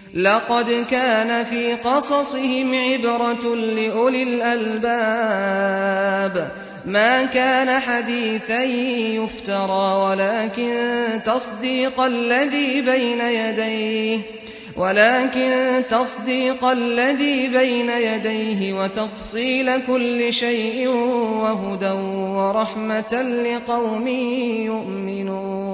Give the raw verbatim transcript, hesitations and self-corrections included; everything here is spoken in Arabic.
لقد كان في قصصهم عبرة لأولي الألباب ما كان حديثا يفترى ولكن تصديق الذي بين يديه ولكن تصديق الذي بين يديه وتفصيل كل شيء وهدى ورحمة لقوم يؤمنون